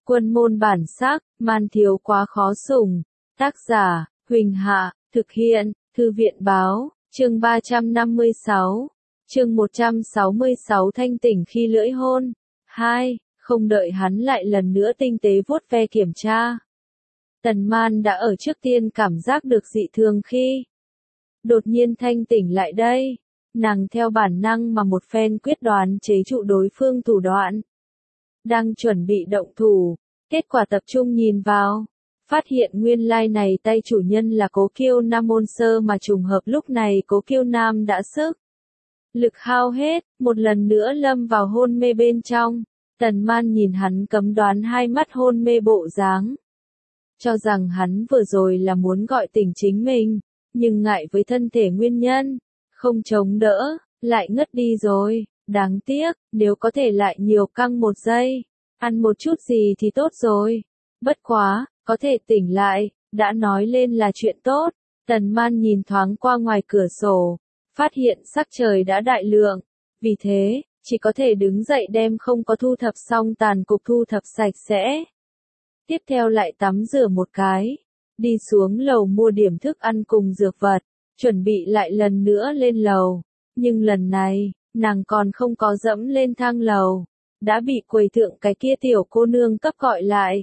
Quân môn bản sắc, man thiếu quá khó sủng. Tác giả, Huỳnh Hạ, thực hiện, Thư viện báo, chương 356, chương 166 thanh tỉnh khi lưỡi hôn. 2. Không đợi hắn lại lần nữa tinh tế vuốt ve kiểm tra. Tần Man đã ở trước tiên cảm giác được dị thường khi đột nhiên thanh tỉnh lại đây. Nàng theo bản năng mà một phen quyết đoán chế trụ đối phương thủ đoạn. Đang chuẩn bị động thủ, kết quả tập trung nhìn vào, phát hiện nguyên lai này tay chủ nhân là Cố Kiêu Nam môn sơ mà trùng hợp lúc này Cố Kiêu Nam đã sức lực hao hết, một lần nữa lâm vào hôn mê bên trong. Tần Man nhìn hắn cấm đoán hai mắt hôn mê bộ dáng, cho rằng hắn vừa rồi là muốn gọi tỉnh chính mình, nhưng ngại với thân thể nguyên nhân, không chống đỡ, lại ngất đi rồi. Đáng tiếc, nếu có thể lại nhiều căng một giây, ăn một chút gì thì tốt rồi. Bất quá, có thể tỉnh lại, đã nói lên là chuyện tốt. Tần Man nhìn thoáng qua ngoài cửa sổ, phát hiện sắc trời đã đại lượng, vì thế, chỉ có thể đứng dậy đem không có thu thập xong tàn cục thu thập sạch sẽ. Tiếp theo lại tắm rửa một cái, đi xuống lầu mua điểm thức ăn cùng dược vật, chuẩn bị lại lần nữa lên lầu. Nhưng lần này, nàng còn không có dẫm lên thang lầu, đã bị quầy thượng cái kia tiểu cô nương cấp gọi lại.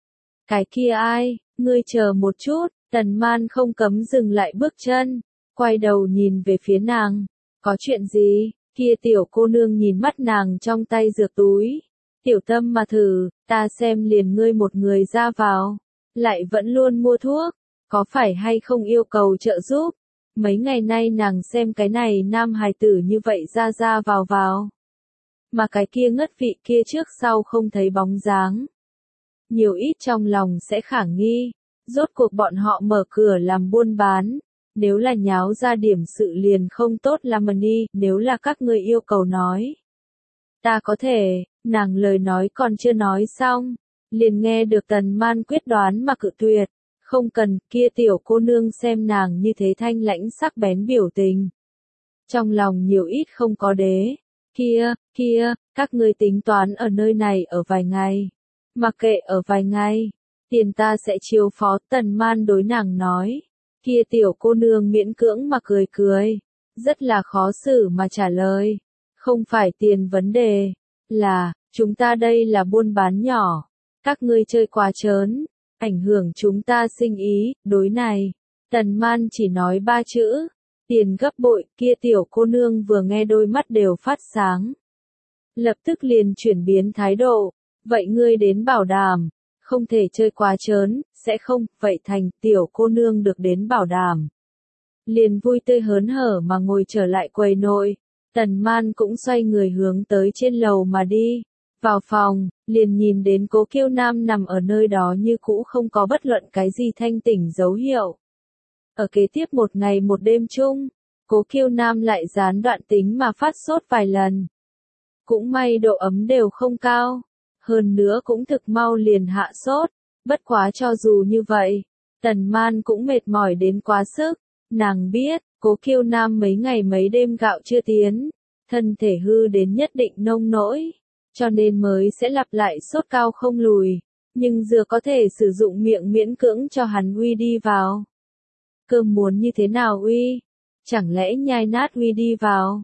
Cái kia ai, ngươi chờ một chút. Tần Man không cấm dừng lại bước chân, quay đầu nhìn về phía nàng. Có chuyện gì? Kia tiểu cô nương nhìn mắt nàng trong tay dược túi. Tiểu Tâm mà thử, ta xem liền ngươi một người ra vào, lại vẫn luôn mua thuốc, có phải hay không yêu cầu trợ giúp? Mấy ngày nay nàng xem cái này nam hài tử như vậy ra ra vào vào, mà cái kia ngất vị kia trước sau không thấy bóng dáng. Nhiều ít trong lòng sẽ khả nghi, rốt cuộc bọn họ mở cửa làm buôn bán, nếu là nháo ra điểm sự liền không tốt làm đi, nếu là các ngươi yêu cầu nói. Ta có thể, nàng lời nói còn chưa nói xong, liền nghe được Tần Man quyết đoán mà cự tuyệt. Không cần. Kia tiểu cô nương xem nàng như thế thanh lãnh sắc bén biểu tình, trong lòng nhiều ít không có đế. Kia, các ngươi tính toán ở nơi này ở vài ngày, mặc kệ ở vài ngày, tiền ta sẽ chiếu phó. Tần Man đối nàng nói. Kia tiểu cô nương miễn cưỡng mà cười, rất là khó xử mà trả lời, không phải tiền vấn đề, là, chúng ta đây là buôn bán nhỏ, các ngươi chơi quá trớn, ảnh hưởng chúng ta sinh ý. Đối này, Tần Man chỉ nói 3 chữ, tiền gấp bội. Kia tiểu cô nương vừa nghe đôi mắt đều phát sáng, lập tức liền chuyển biến thái độ. Vậy ngươi đến bảo đảm, không thể chơi quá trớn. Sẽ không. Vậy thành. Tiểu cô nương được đến bảo đảm, liền vui tươi hớn hở mà ngồi trở lại quầy nội. Tần Man cũng xoay người hướng tới trên lầu mà đi. Vào phòng, liền nhìn đến Cố Kiêu Nam nằm ở nơi đó như cũ không có bất luận cái gì thanh tỉnh dấu hiệu. Ở kế tiếp một ngày một đêm chung, Cố Kiêu Nam lại gián đoạn tính mà phát sốt vài lần. Cũng may độ ấm đều không cao, hơn nữa cũng thực mau liền hạ sốt. Bất quá cho dù như vậy, Tần Man cũng mệt mỏi đến quá sức. Nàng biết, Cố Kiêu Nam mấy ngày mấy đêm gạo chưa tiến, thân thể hư đến nhất định nông nỗi, cho nên mới sẽ lặp lại sốt cao không lùi, nhưng dừa có thể sử dụng miệng miễn cưỡng cho hắn uy đi vào. Cơm muốn như thế nào uy? Chẳng lẽ nhai nát uy đi vào?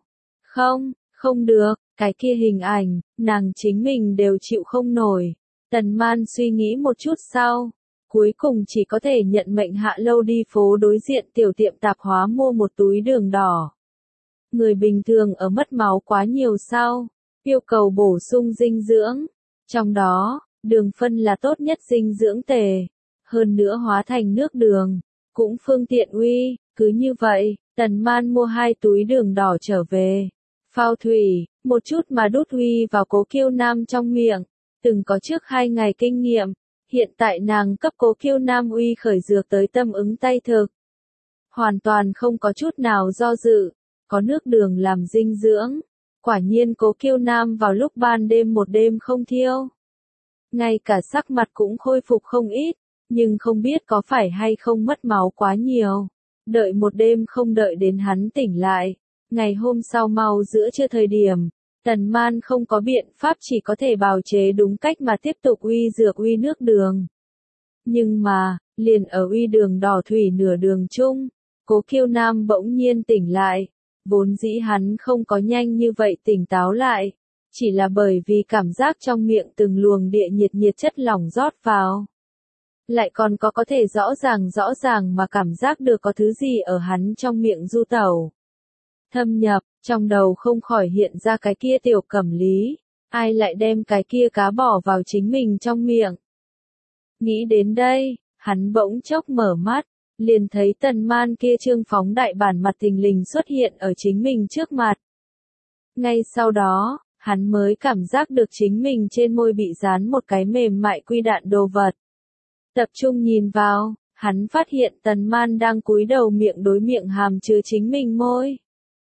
Không được, cái kia hình ảnh, nàng chính mình đều chịu không nổi. Tần Man suy nghĩ một chút sau, cuối cùng chỉ có thể nhận mệnh hạ lâu đi phố đối diện tiểu tiệm tạp hóa mua một túi đường đỏ. Người bình thường ở mất máu quá nhiều sau, yêu cầu bổ sung dinh dưỡng, trong đó, đường phân là tốt nhất dinh dưỡng tề, hơn nữa hóa thành nước đường, cũng phương tiện uy. Cứ như vậy, Tần Man mua 2 túi đường đỏ trở về, phao thủy, một chút mà đút uy vào Cố Kiêu Nam trong miệng. Từng có trước 2 ngày kinh nghiệm, hiện tại nàng cấp Cố Kiêu Nam uy khởi dược tới tâm ứng tay thực, hoàn toàn không có chút nào do dự, có nước đường làm dinh dưỡng. Quả nhiên Cố Kiêu Nam vào lúc ban đêm một đêm không thiêu, ngay cả sắc mặt cũng khôi phục không ít, nhưng không biết có phải hay không mất máu quá nhiều. Đợi một đêm không đợi đến hắn tỉnh lại, ngày hôm sau mau giữa trưa thời điểm, Tần Man không có biện pháp chỉ có thể bào chế đúng cách mà tiếp tục uy dược uy nước đường. Nhưng mà, liền ở uy đường đỏ thủy nửa đường chung, Cố Kiêu Nam bỗng nhiên tỉnh lại. Vốn dĩ hắn không có nhanh như vậy tỉnh táo lại, chỉ là bởi vì cảm giác trong miệng từng luồng địa nhiệt chất lỏng rót vào. Lại còn có thể rõ ràng mà cảm giác được có thứ gì ở hắn trong miệng du tẩu. Thâm nhập, trong đầu không khỏi hiện ra cái kia Tiểu Cẩm Lý, ai lại đem cái kia cá bỏ vào chính mình trong miệng. Nghĩ đến đây, hắn bỗng chốc mở mắt, liền thấy Tần Man kia trương phóng đại bản mặt thình lình xuất hiện ở chính mình trước mặt. Ngay sau đó, hắn mới cảm giác được chính mình trên môi bị dán một cái mềm mại quy đạn đồ vật. Tập trung nhìn vào, hắn phát hiện Tần Man đang cúi đầu miệng đối miệng hàm chứa chính mình môi.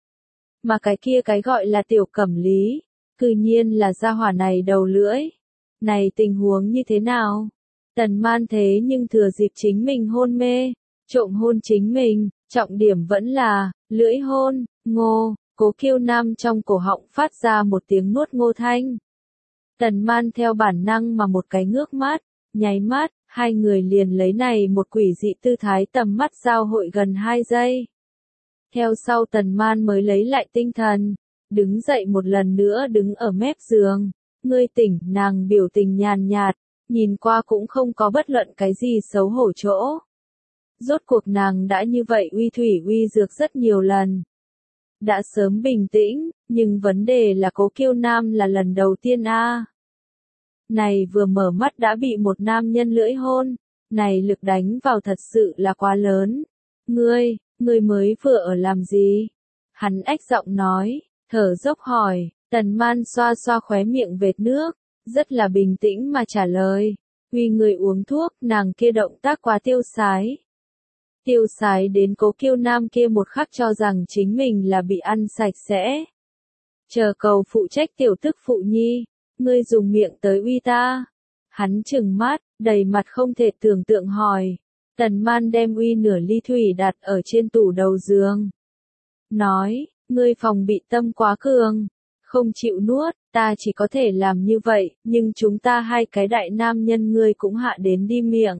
Mà cái kia cái gọi là Tiểu Cẩm Lý, cư nhiên là gia hỏa này đầu lưỡi. Này tình huống như thế nào? Tần Man thế nhưng thừa dịp chính mình hôn mê, trộm hôn chính mình, trọng điểm vẫn là, lưỡi hôn, ngô, Cố Kiêu Nam trong cổ họng phát ra một tiếng nuốt ngô thanh. Tần Man theo bản năng mà một cái ngước mắt, nháy mắt, hai người liền lấy này một quỷ dị tư thái tầm mắt giao hội gần 2 giây. Theo sau Tần Man mới lấy lại tinh thần, đứng dậy một lần nữa đứng ở mép giường. Ngươi tỉnh, nàng biểu tình nhàn nhạt, nhìn qua cũng không có bất luận cái gì xấu hổ chỗ. Rốt cuộc nàng đã như vậy uy thủy uy dược rất nhiều lần. Đã sớm bình tĩnh, nhưng vấn đề là Cố Kiêu Nam là lần đầu tiên a. Này vừa mở mắt đã bị một nam nhân lưỡi hôn, này lực đánh vào thật sự là quá lớn. Ngươi mới vừa ở làm gì? Hắn ách giọng nói, thở dốc hỏi, Tần Man xoa xoa khóe miệng vệt nước, rất là bình tĩnh mà trả lời, uy người uống thuốc, nàng kia động tác quá tiêu sái. Tiêu sái đến Cố Kiêu Nam kia một khắc cho rằng chính mình là bị ăn sạch sẽ. Chờ cầu phụ trách tiểu tức phụ nhi, ngươi dùng miệng tới uy ta. Hắn trừng mắt, đầy mặt không thể tưởng tượng hỏi. Tần Man đem uy nửa ly thủy đặt ở trên tủ đầu giường. Nói, ngươi phòng bị tâm quá cường, không chịu nuốt, ta chỉ có thể làm như vậy, nhưng chúng ta hai cái đại nam nhân ngươi cũng hạ đến đi miệng.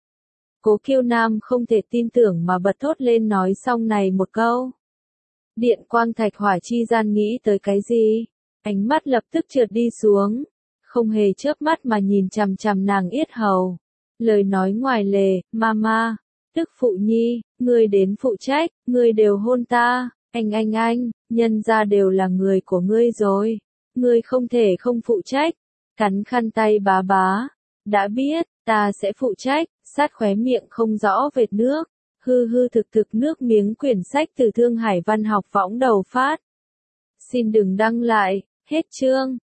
Cố Kiêu Nam không thể tin tưởng mà bật thốt lên nói xong này một câu. Điện quang thạch hỏa chi gian nghĩ tới cái gì? Ánh mắt lập tức trượt đi xuống, không hề chớp mắt mà nhìn chằm chằm nàng yết hầu. Lời nói ngoài lề, mama, tức phụ nhi, ngươi đến phụ trách, ngươi đều hôn ta, anh, nhân ra đều là người của ngươi rồi, ngươi không thể không phụ trách. Cắn khăn tay bá bá, đã biết, ta sẽ phụ trách, sát khóe miệng không rõ vệt nước, hư thực nước miếng quyển sách từ Thương Hải Văn học võng đầu phát. Xin đừng đăng lại, hết chương.